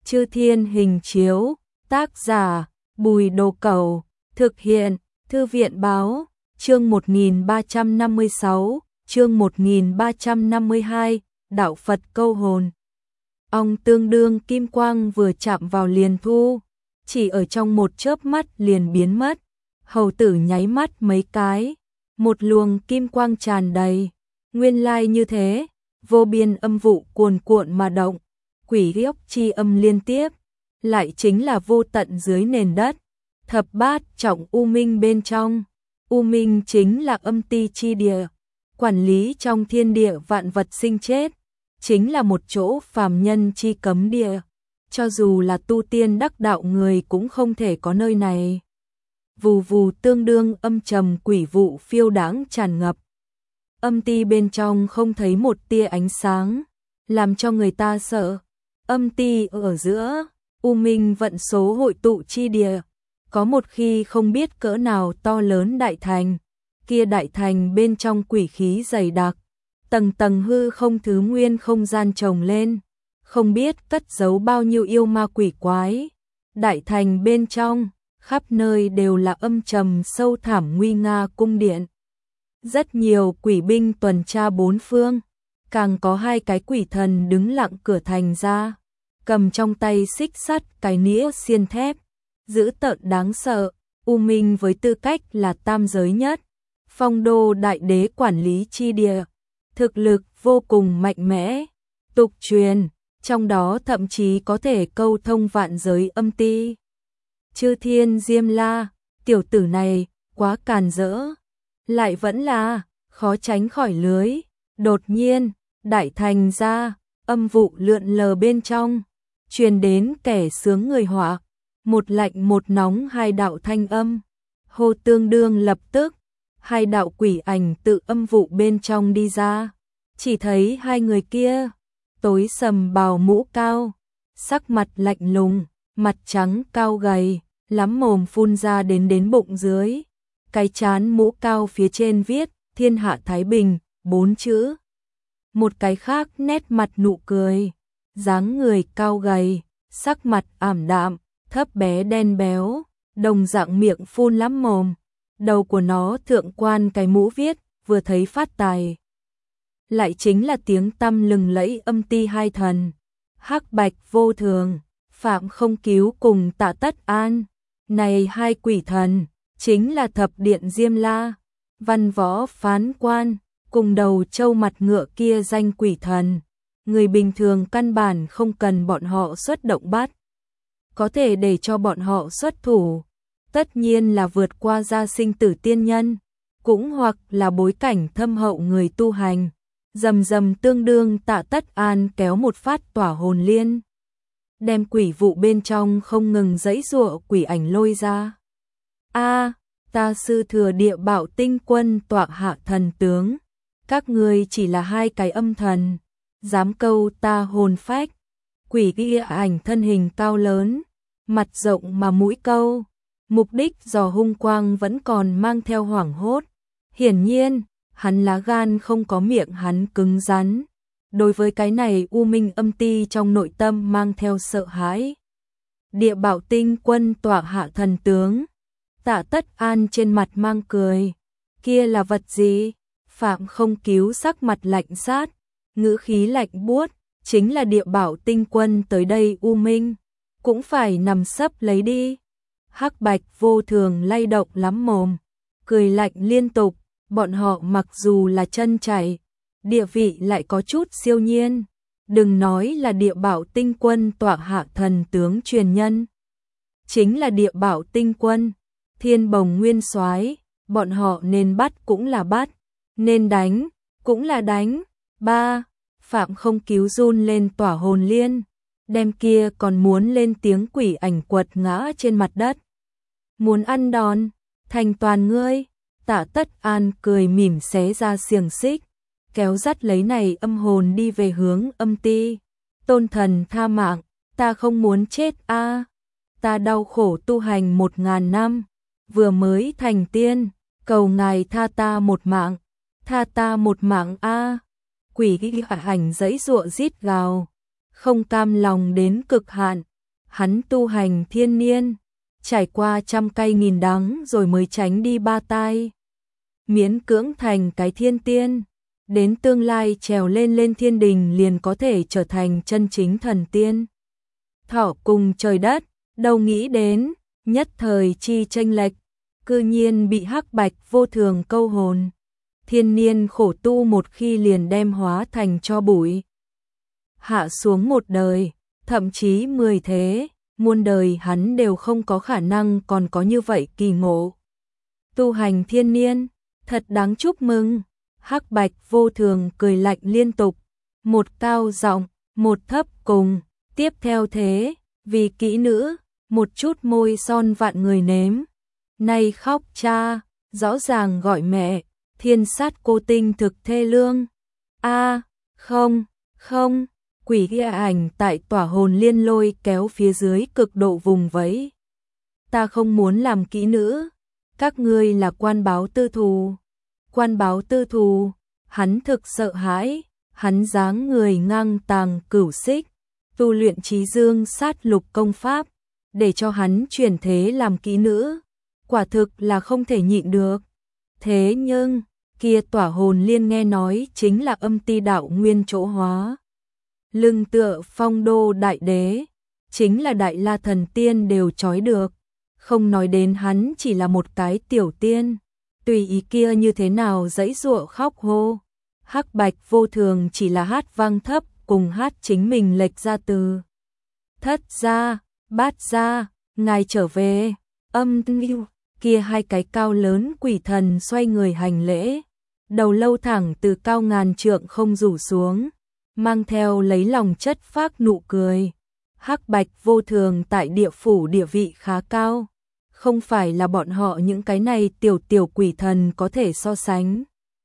Chư Thiên hình chiếu, tác giả, Bùi Đồ Cẩu, thực hiện, Thư viện báo, chương 1356, chương 1352, Đạo Phật câu hồn. Ong tương đương kim quang vừa chạm vào liền thu, chỉ ở trong một chớp mắt liền biến mất. Hầu tử nháy mắt mấy cái, một luồng kim quang tràn đầy, nguyên lai như thế, vô biên âm vụ cuồn cuộn mà động, quỷ rióc chi âm liên tiếp, lại chính là vô tận dưới nền đất, thập bát trọng u minh bên trong. U minh chính là âm ti chi địa, quản lý trong thiên địa vạn vật sinh chết, chính là một chỗ phàm nhân chi cấm địa, cho dù là tu tiên đắc đạo người cũng không thể có nơi này. Vù vù tương đương âm trầm quỷ vụ phiêu đãng tràn ngập. Âm ti bên trong không thấy một tia ánh sáng, làm cho người ta sợ. Âm ti ở giữa, u minh vận số hội tụ chi địa, có một khi không biết cỡ nào to lớn đại thành, kia đại thành bên trong quỷ khí dày đặc, tầng tầng hư không thứ nguyên không gian trồng lên, không biết cất giấu bao nhiêu yêu ma quỷ quái. Đại thành bên trong, khắp nơi đều là âm trầm sâu thẳm nguy nga cung điện. Rất nhiều quỷ binh tuần tra bốn phương, càng có hai cái quỷ thần đứng lặng cửa thành ra, cầm trong tay xích sắt cái nĩa xiên thép, dữ tợn đáng sợ. U minh với tư cách là tam giới nhất, phong đô đại đế quản lý chi địa, thực lực vô cùng mạnh mẽ, tục truyền, trong đó thậm chí có thể câu thông vạn giới âm ti. Chư Thiên Diêm La, tiểu tử này, quá càn rỡ, lại vẫn là, khó tránh khỏi lưới. Đột nhiên, đại thành ra, âm vụ lượn lờ bên trong, truyền đến kẻ sướng người họa, một lạnh một nóng hai đạo thanh âm. Hô tương đương lập tức, hai đạo quỷ ảnh tự âm vụ bên trong đi ra, chỉ thấy hai người kia, tối sầm bào mũ cao, sắc mặt lạnh lùng, mặt trắng cao gầy, lắm mồm phun ra đến bụng dưới, cái trán mũ cao phía trên viết thiên hạ thái bình 4 chữ. Một cái khác nét mặt nụ cười, dáng người cao gầy, sắc mặt ảm đạm, thấp bé đen béo, đồng dạng miệng phun lắm mồm, đầu của nó thượng quan cái mũ viết vừa thấy phát tài. Lại chính là tiếng tăm lừng lẫy âm ti hai thần, Hắc Bạch Vô Thường, Phạm Không Cứu cùng Tạ Tất An. Này hai quỷ thần, chính là thập điện Diêm La, Văn Võ Phán Quan, cùng đầu trâu mặt ngựa kia danh quỷ thần. Người bình thường căn bản không cần bọn họ xuất động bắt, có thể để cho bọn họ xuất thủ, tất nhiên là vượt qua gia sinh tử tiên nhân, cũng hoặc là bối cảnh thâm hậu người tu hành. Rầm rầm tương đương Tạ Tất An kéo một phát tỏa hồn liên, đem quỷ vụ bên trong không ngừng giãy giụa quỷ ảnh lôi ra. A, ta sư thừa địa Bảo Tinh Quân tọa hạ thần tướng, các ngươi chỉ là hai cái âm thần, dám câu ta hồn phách. Quỷ kia ảnh thân hình cao lớn, mặt rộng mà mũi câu, mục đích dò hung quang vẫn còn mang theo hoảng hốt. Hiển nhiên, hắn lá gan không có miệng hắn cứng rắn. Đối với cái này u minh âm ti trong nội tâm mang theo sợ hãi. Địa Bảo Tinh Quân tọa hạ thần tướng, Tạ Tất An trên mặt mang cười. Kia là vật gì? Phạm Không Cứu sắc mặt lạnh sát, ngữ khí lạnh buốt, chính là Địa Bảo Tinh Quân tới đây u minh, cũng phải nằm sấp lấy đi. Hắc Bạch Vô Thường lay động lắm mồm, cười lạnh liên tục. Bọn họ mặc dù là chân chảy, địa vị lại có chút siêu nhiên, đừng nói là Địa Bảo Tinh Quân tọa hạ thần tướng truyền nhân, chính là Địa Bảo Tinh Quân, Thiên Bồng Nguyên Soái, bọn họ nên bắt cũng là bắt, nên đánh cũng là đánh. Ba, Phạm Không Cứu run lên tỏa hồn liên, đem kia còn muốn lên tiếng quỷ ảnh quật ngã trên mặt đất. Muốn ăn đòn, thành toàn ngươi. Tạ Tất An cười mỉm xé ra xiềng xích, kéo dắt lấy này âm hồn đi về hướng âm ti. Tôn thần tha mạng, ta không muốn chết a, ta đau khổ tu hành 1000 năm, vừa mới thành tiên, cầu ngài tha ta một mạng, tha ta một mạng a. Quỷ ghi ảnh giãy giụa rít gào, không cam lòng đến cực hạn, hắn tu hành thiên niên, trải qua trăm cay nghìn đắng rồi mới tránh đi ba tai. Miễn cưỡng thành cái thiên tiên, đến tương lai trèo lên thiên đình liền có thể trở thành chân chính thần tiên. Thọ cùng trời đất, đâu nghĩ đến, nhất thời chi chênh lệch, cư nhiên bị Hắc Bạch Vô Thường câu hồn. Thiên niên khổ tu một khi liền đem hóa thành tro bụi. Hạ xuống một đời, thậm chí 10 thế, muôn đời hắn đều không có khả năng còn có như vậy kỳ ngộ. Tu hành thiên niên, thật đáng chúc mừng. Hắc Bạch Vô Thường cười lạnh liên tục, một cao giọng, một thấp cùng, tiếp theo thế, vì kỹ nữ, một chút môi son vạn người nếm. Nay khóc cha, rõ ràng gọi mẹ, thiên sát cô tinh thực thê lương. A, không, không, quỷ kia ảnh tại tỏa hồn liên lôi kéo phía dưới cực độ vùng vẫy. Ta không muốn làm kỹ nữ, các ngươi là quan báo tư thù. Quan báo tư thù, hắn thực sợ hãi, hắn dáng người ngang tàng cửu xích, tu luyện trí dương sát lục công pháp, để cho hắn chuyển thế làm kỹ nữ, quả thực là không thể nhịn được. Thế nhưng, kia tỏa hồn liên nghe nói chính là âm ti đạo nguyên chỗ hóa. Lưng tựa phong đô đại đế, chính là đại la thần tiên đều trói được, không nói đến hắn chỉ là một cái tiểu tiên. Tùy ý kia như thế nào giãy giụa khóc hô. Hắc Bạch Vô Thường chỉ là hát vang thấp cùng hát chính mình lệch ra từ. Thất gia, bát gia, ngài trở về. Âm ngưu, kia hai cái cao lớn quỷ thần xoay người hành lễ. Đầu lâu thẳng từ cao ngàn trượng không rủ xuống, mang theo lấy lòng chất phác nụ cười. Hắc Bạch Vô Thường tại địa phủ địa vị khá cao, không phải là bọn họ những cái này tiểu quỷ thần có thể so sánh.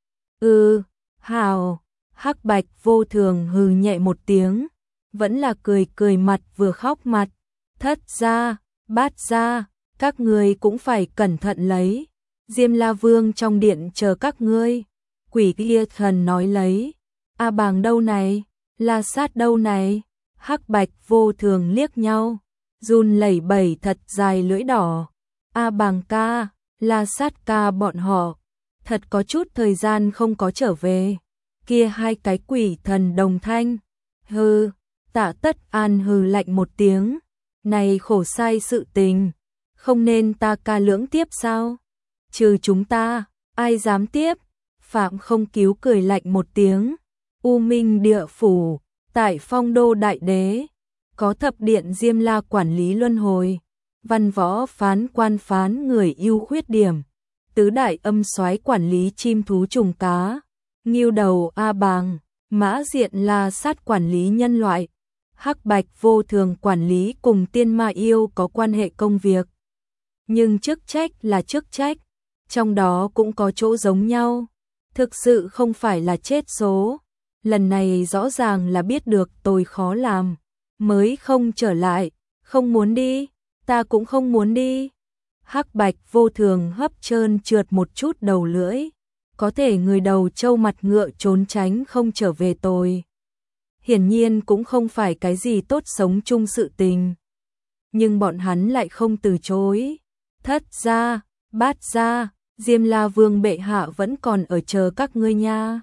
Hào, Hắc Bạch Vô Thường hừ nhẹ một tiếng, vẫn là cười mặt vừa khóc mặt. Thất gia, bát gia, các ngươi cũng phải cẩn thận lấy. Diêm La Vương trong điện chờ các ngươi. Quỷ kia thần nói lấy. A Bàng đâu này? La Sát đâu này? Hắc Bạch Vô Thường liếc nhau, run lẩy bẩy thật dài lưỡi đỏ. A Bàng ca, La Sát ca bọn họ, thật có chút thời gian không có trở về. Kia hai cái quỷ thần đồng thanh. Hừ, Tạ Tất An hừ lạnh một tiếng. Này khổ sai sự tình, không nên ta ca lưỡng tiếp sao? Trừ chúng ta, ai dám tiếp? Phạm Không Cứu cười lạnh một tiếng. U Minh địa phủ, tại Phong Đô đại đế, có thập điện Diêm La quản lý luân hồi, văn võ phán quan phán người ưu khuyết điểm, tứ đại âm soái quản lý chim thú trùng cá, Ngưu Đầu A Bàng, Mã Diện La Sát quản lý nhân loại, Hắc Bạch Vô Thường quản lý cùng tiên ma yêu có quan hệ công việc. Nhưng chức trách là chức trách, trong đó cũng có chỗ giống nhau, thực sự không phải là chết số. Lần này rõ ràng là biết được tôi khó làm, mới không trở lại, không muốn đi, ta cũng không muốn đi. Hắc Bạch Vô Thường hấp trơn trượt một chút đầu lưỡi, có thể người đầu trâu mặt ngựa trốn tránh không trở về tôi. Hiển nhiên cũng không phải cái gì tốt sống chung sự tình. Nhưng bọn hắn lại không từ chối. Thất gia, bát gia, Diêm La Vương bệ hạ vẫn còn ở chờ các ngươi nha.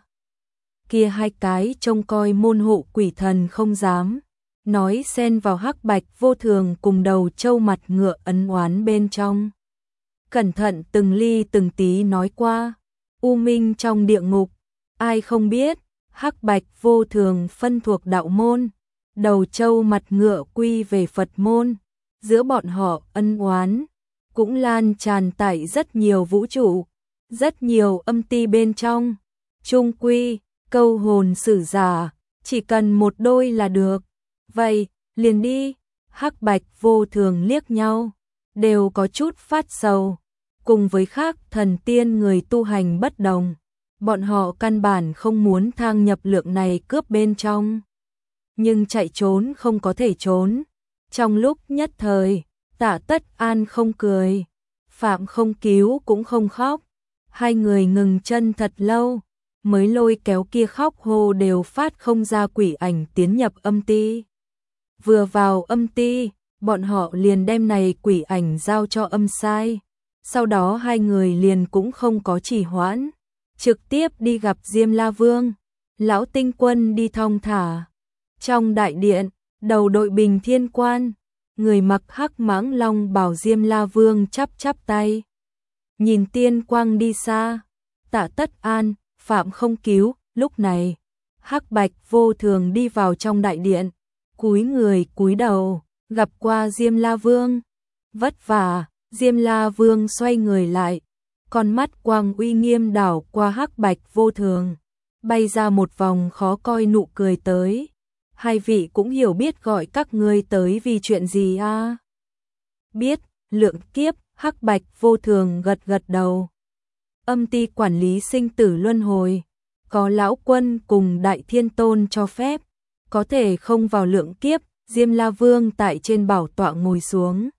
Kia hai cái trông coi môn hộ quỷ thần không dám nói xen vào Hắc Bạch Vô Thường cùng đầu trâu mặt ngựa ấn oán bên trong. Cẩn thận từng ly từng tí nói qua. U Minh trong địa ngục, ai không biết, Hắc Bạch Vô Thường phân thuộc đạo môn, đầu trâu mặt ngựa quy về Phật môn, giữa bọn họ ân oán cũng lan tràn tại rất nhiều vũ trụ, rất nhiều âm ti bên trong. Trung quy, câu hồn sử giả, chỉ cần một đôi là được. Vậy, liền đi. Hắc Bạch Vô Thường liếc nhau, đều có chút phát sầu. Cùng với khác thần tiên người tu hành bất đồng, bọn họ căn bản không muốn thang nhập lượng này cướp bên trong. Nhưng chạy trốn không có thể trốn. Trong lúc nhất thời, Tạ Tất An không cười, Phạm Không Cứu cũng không khóc. Hai người ngừng chân thật lâu, mới lôi kéo kia khóc hô đều phát không ra quỷ ảnh tiến nhập âm ti. Vừa vào âm ti, bọn họ liền đem này quỷ ảnh giao cho âm sai. Sau đó hai người liền cũng không có trì hoãn, trực tiếp đi gặp Diêm La Vương. Lão Tinh Quân đi thong thả. Trong đại điện, đầu đội bình thiên quan, người mặc hắc mãng long bào Diêm La Vương chắp chắp tay. Nhìn tiên quang đi xa, Tạ Tất An, Phạm Không Cứu, lúc này, Hắc Bạch Vô Thường đi vào trong đại điện, cúi người cúi đầu, gặp qua Diêm La Vương. Vất vả, Diêm La Vương xoay người lại, con mắt quang uy nghiêm đảo qua Hắc Bạch Vô Thường, bay ra một vòng khó coi nụ cười tới. Hai vị cũng hiểu biết gọi các ngươi tới vì chuyện gì à? Biết, Lượng Kiếp, Hắc Bạch Vô Thường gật gật đầu. Âm ty quản lý sinh tử luân hồi, có lão quân cùng Đại Thiên Tôn cho phép, có thể không vào lượng kiếp. Diêm La Vương tại trên bảo tọa ngồi xuống,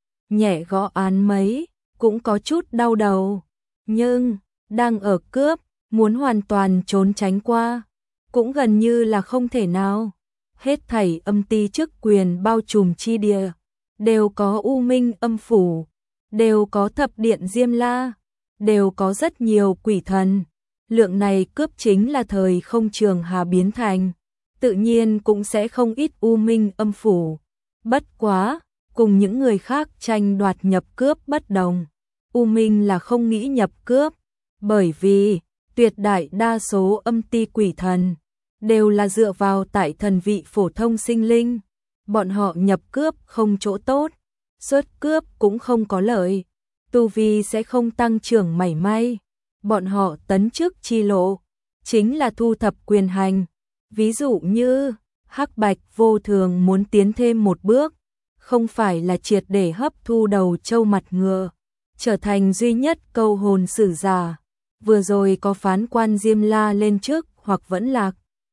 nhẹ gõ án mấy, cũng có chút đau đầu, nhưng đang ở cướp, muốn hoàn toàn trốn tránh qua, cũng gần như là không thể nào. Hết thảy âm ty chức quyền bao trùm chi địa, đều có U Minh âm phủ, đều có thập điện Diêm La, đều có rất nhiều quỷ thần. Lượng này cướp chính là thời không Trường Hà biến thành, tự nhiên cũng sẽ không ít U Minh âm phủ. Bất quá, cùng những người khác tranh đoạt nhập cướp bất đồng, U Minh là không nghĩ nhập cướp, bởi vì tuyệt đại đa số âm ty quỷ thần đều là dựa vào tại thần vị phổ thông sinh linh, bọn họ nhập cướp không chỗ tốt, xuất cướp cũng không có lợi, tu vi sẽ không tăng trưởng mảy may. Bọn họ tấn chức chi lộ chính là thu thập quyền hành. Ví dụ như Hắc Bạch Vô Thường muốn tiến thêm một bước, không phải là triệt để hấp thu đầu trâu mặt ngựa, trở thành duy nhất câu hồn sử giả. Vừa rồi có phán quan Diêm La lên trước hoặc vẫn lạc,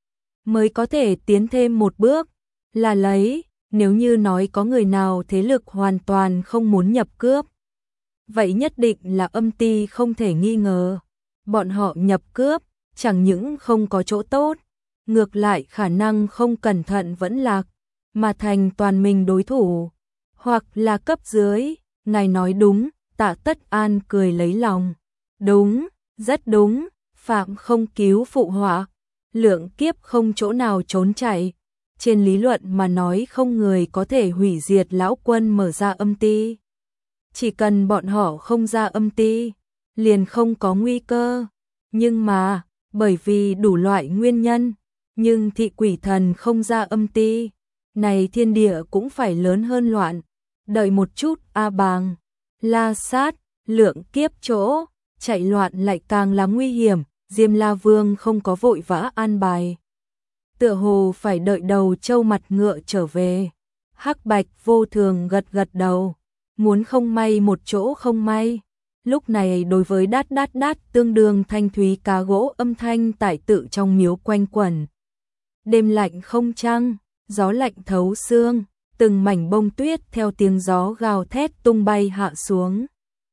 mới có thể tiến thêm một bước, là lấy. Nếu như nói có người nào thế lực hoàn toàn không muốn nhập cướp, vậy nhất định là âm ty không thể nghi ngờ. Bọn họ nhập cướp, chẳng những không có chỗ tốt, ngược lại khả năng không cẩn thận vẫn lạc, mà thành toàn mình đối thủ, hoặc là cấp dưới. Ngài nói đúng, Tạ Tất An cười lấy lòng. Đúng, rất đúng, Phạm Không Cứu phụ họa. Lượng kiếp không chỗ nào trốn chạy. Trên lý luận mà nói không người có thể hủy diệt lão quân mở ra âm ty. Chỉ cần bọn họ không ra âm ty, liền không có nguy cơ. Nhưng mà, bởi vì đủ loại nguyên nhân, nhưng thị quỷ thần không ra âm ty, này thiên địa cũng phải lớn hơn loạn. Đợi một chút, A Bàng, La Sát, Lượng Kiếp chỗ, chạy loạn lại càng là nguy hiểm. Diêm La Vương không có vội vã an bài, tựa hồ phải đợi đầu trâu mặt ngựa trở về. Hắc Bạch Vô Thường gật gật đầu, muốn không may một chỗ không may. Lúc này đối với đát đát đát tương đương thanh thúy cá gỗ âm thanh tại tự trong miếu quanh quẩn. Đêm lạnh không trăng, gió lạnh thấu xương, từng mảnh bông tuyết theo tiếng gió gào thét tung bay hạ xuống.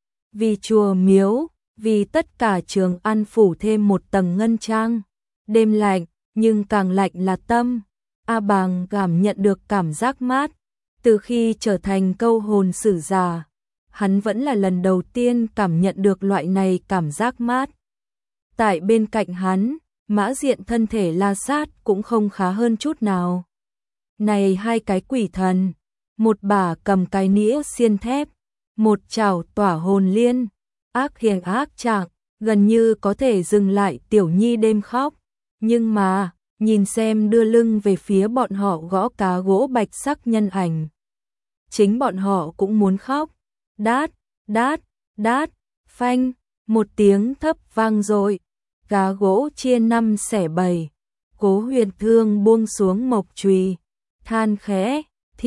Vì chùa miếu, vì tất cả Trường An phủ thêm một tầng ngân trang. Đêm lạnh, nhưng càng lạnh là tâm. A Bàng cảm nhận được cảm giác mát. Từ khi trở thành câu hồn sử giả, hắn vẫn là lần đầu tiên cảm nhận được loại này cảm giác mát. Tại bên cạnh hắn, Mã Diện thân thể La Sát cũng không khá hơn chút nào. Này hai cái quỷ thần, một bả cầm cái nĩa xiên thép, một chảo tỏa hồn liên, ác hiền ác trạng, gần như có thể dừng lại Tiểu Nhi đêm khóc. Nhưng mà, nhìn xem đưa lưng về phía bọn họ gõ cá gỗ bạch sắc nhân ảnh, chính bọn họ cũng muốn khóc. Đát, đát, đát, phanh, một tiếng thấp vang dội, cá gỗ chia năm xẻ bảy. Cố Huyền Thương buông xuống mộc chùy, than khẽ,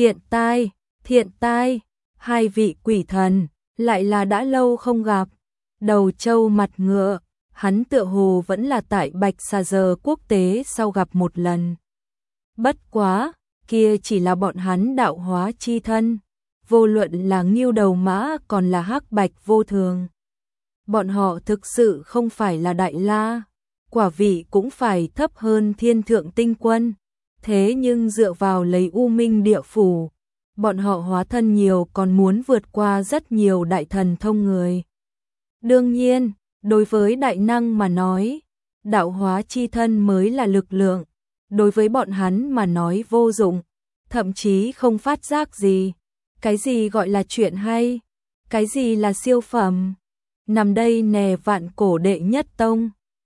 thiện tai, hai vị quỷ thần, lại là đã lâu không gặp. Đầu trâu mặt ngựa, hắn tựa hồ vẫn là tại Bạch Xà Giờ quốc tế sau gặp một lần. Bất quá, kia chỉ là bọn hắn đạo hóa chi thân, vô luận là Ngưu Đầu Mã còn là Hắc Bạch Vô Thường. Bọn họ thực sự không phải là Đại La, quả vị cũng phải thấp hơn Thiên Thượng Tinh Quân, thế nhưng dựa vào lấy U Minh địa phủ, bọn họ hóa thân nhiều còn muốn vượt qua rất nhiều đại thần thông người. Đương nhiên, đối với đại năng mà nói, đạo hóa chi thân mới là lực lượng, đối với bọn hắn mà nói vô dụng, thậm chí không phát giác gì. Cái gì gọi là chuyện hay? Cái gì là siêu phẩm? Nằm đây nè vạn cổ đệ nhất tông.